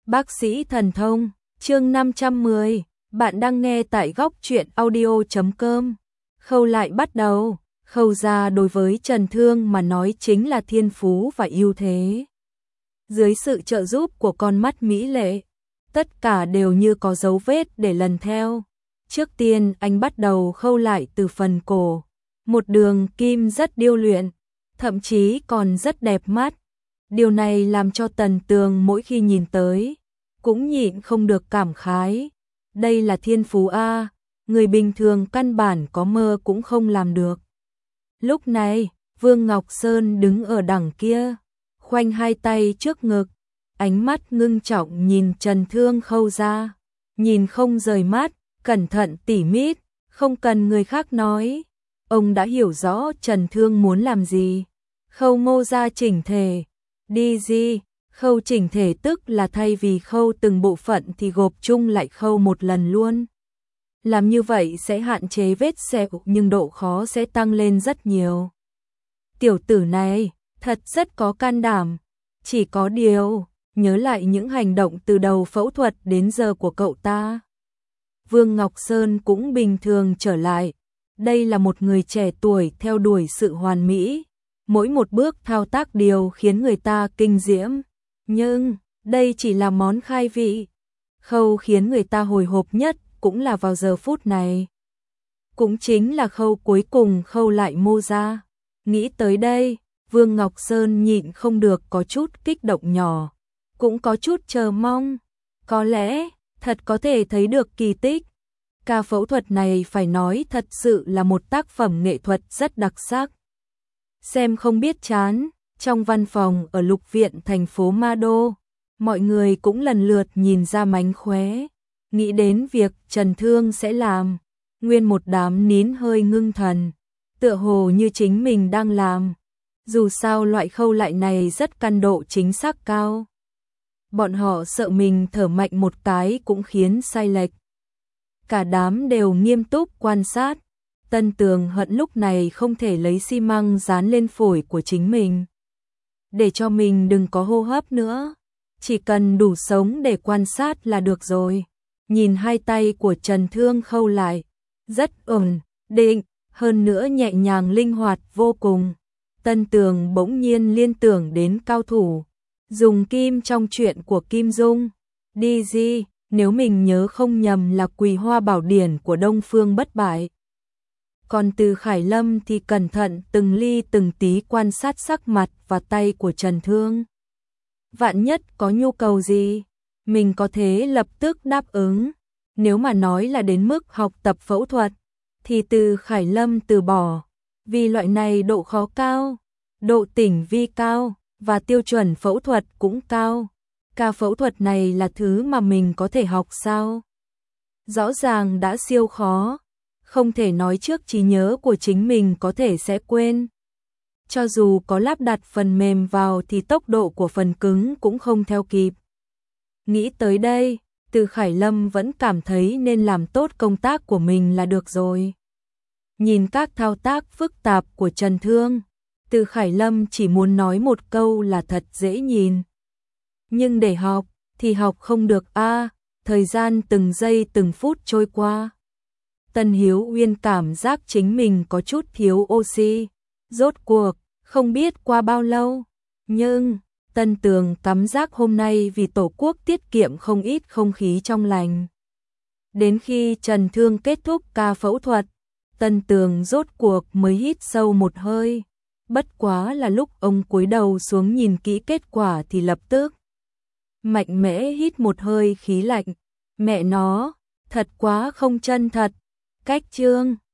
Bác sĩ thần thông, chương 510, bạn đang nghe tại góc truyện audio.com. Khâu lại bắt đầu, Khâu gia đối với Trần Thương mà nói chính là thiên phú và ưu thế. Dưới sự trợ giúp của con mắt mỹ lệ, tất cả đều như có dấu vết để lần theo. Trước tiên anh bắt đầu khâu lại từ phần cổ, một đường kim rất điêu luyện, thậm chí còn rất đẹp mắt. Điều này làm cho Tần Tường mỗi khi nhìn tới, cũng nhịn không được cảm khái. Đây là thiên phú A, người bình thường căn bản có mơ cũng không làm được. Lúc này, Vương Ngọc Sơn đứng ở đằng kia, khoanh hai tay trước ngực, ánh mắt ngưng trọng nhìn Trần Thương khâu ra, nhìn không rời mắt, cẩn thận tỉ mít, không cần người khác nói. Ông đã hiểu rõ Trần Thương muốn làm gì. Khâu mô ra chỉnh thể, đi gì, khâu chỉnh thể tức là thay vì khâu từng bộ phận thì gộp chung lại khâu một lần luôn. Làm như vậy sẽ hạn chế vết sẹo nhưng độ khó sẽ tăng lên rất nhiều. Tiểu tử này, thật rất có can đảm. Chỉ có điều, nhớ lại những hành động từ đầu phẫu thuật đến giờ của cậu ta. Vương Ngọc Sơn cũng bình thường trở lại. Đây là một người trẻ tuổi theo đuổi sự hoàn mỹ. Mỗi một bước thao tác đều khiến người ta kinh diễm. Nhưng, đây chỉ là món khai vị. Khâu khiến người ta hồi hộp nhất cũng là vào giờ phút này. Cũng chính là khâu cuối cùng khâu lại mô ra. Nghĩ tới đây, Vương Ngọc Sơn nhịn không được có chút kích động nhỏ. Cũng có chút chờ mong. Có lẽ, thật có thể thấy được kỳ tích. Ca phẫu thuật này phải nói thật sự là một tác phẩm nghệ thuật rất đặc sắc. Xem không biết chán, trong văn phòng ở Lục Viện thành phố Ma Đô, mọi người cũng lần lượt nhìn ra mánh khóe, nghĩ đến việc Trần Thương sẽ làm, nguyên một đám nín hơi ngưng thần, tựa hồ như chính mình đang làm. Dù sao loại khâu lại này rất căn độ chính xác cao. Bọn họ sợ mình thở mạnh một cái cũng khiến sai lệch. Cả đám đều nghiêm túc quan sát. Tân Tường hận lúc này không thể lấy xi măng dán lên phổi của chính mình. Để cho mình đừng có hô hấp nữa. Chỉ cần đủ sống để quan sát là được rồi. Nhìn hai tay của Trần Thương khâu lại. Rất ổn, định, hơn nữa nhẹ nhàng linh hoạt vô cùng. Tân Tường bỗng nhiên liên tưởng đến cao thủ. Dùng kim trong chuyện của Kim Dung. Đi gì, nếu mình nhớ không nhầm là Quỳ Hoa Bảo Điển của Đông Phương Bất Bại. Còn Từ Khải Lâm thì cẩn thận từng ly từng tí quan sát sắc mặt và tay của Trần Thương. Vạn nhất có nhu cầu gì, mình có thể lập tức đáp ứng. Nếu mà nói là đến mức học tập phẫu thuật, thì Từ Khải Lâm từ bỏ. Vì loại này độ khó cao, độ tinh vi cao, và tiêu chuẩn phẫu thuật cũng cao. Ca phẫu thuật này là thứ mà mình có thể học sao? Rõ ràng đã siêu khó. Không thể nói trước trí nhớ của chính mình có thể sẽ quên. Cho dù có lắp đặt phần mềm vào thì tốc độ của phần cứng cũng không theo kịp. Nghĩ tới đây, Từ Khải Lâm vẫn cảm thấy nên làm tốt công tác của mình là được rồi. Nhìn các thao tác phức tạp của Trần Thương, Từ Khải Lâm chỉ muốn nói một câu là thật dễ nhìn. Nhưng để học, thì học không được a. Thời gian từng giây từng phút trôi qua. Tân Hiếu Uyên cảm giác chính mình có chút thiếu oxy. Rốt cuộc, không biết qua bao lâu. Nhưng, Tân Tường cảm giác hôm nay vì Tổ quốc tiết kiệm không ít không khí trong lành. Đến khi Trần Thương kết thúc ca phẫu thuật, Tân Tường rốt cuộc mới hít sâu một hơi. Bất quá là lúc ông cúi đầu xuống nhìn kỹ kết quả thì lập tức mạnh mẽ hít một hơi khí lạnh. Mẹ nó, thật quá không chân thật. Cách chương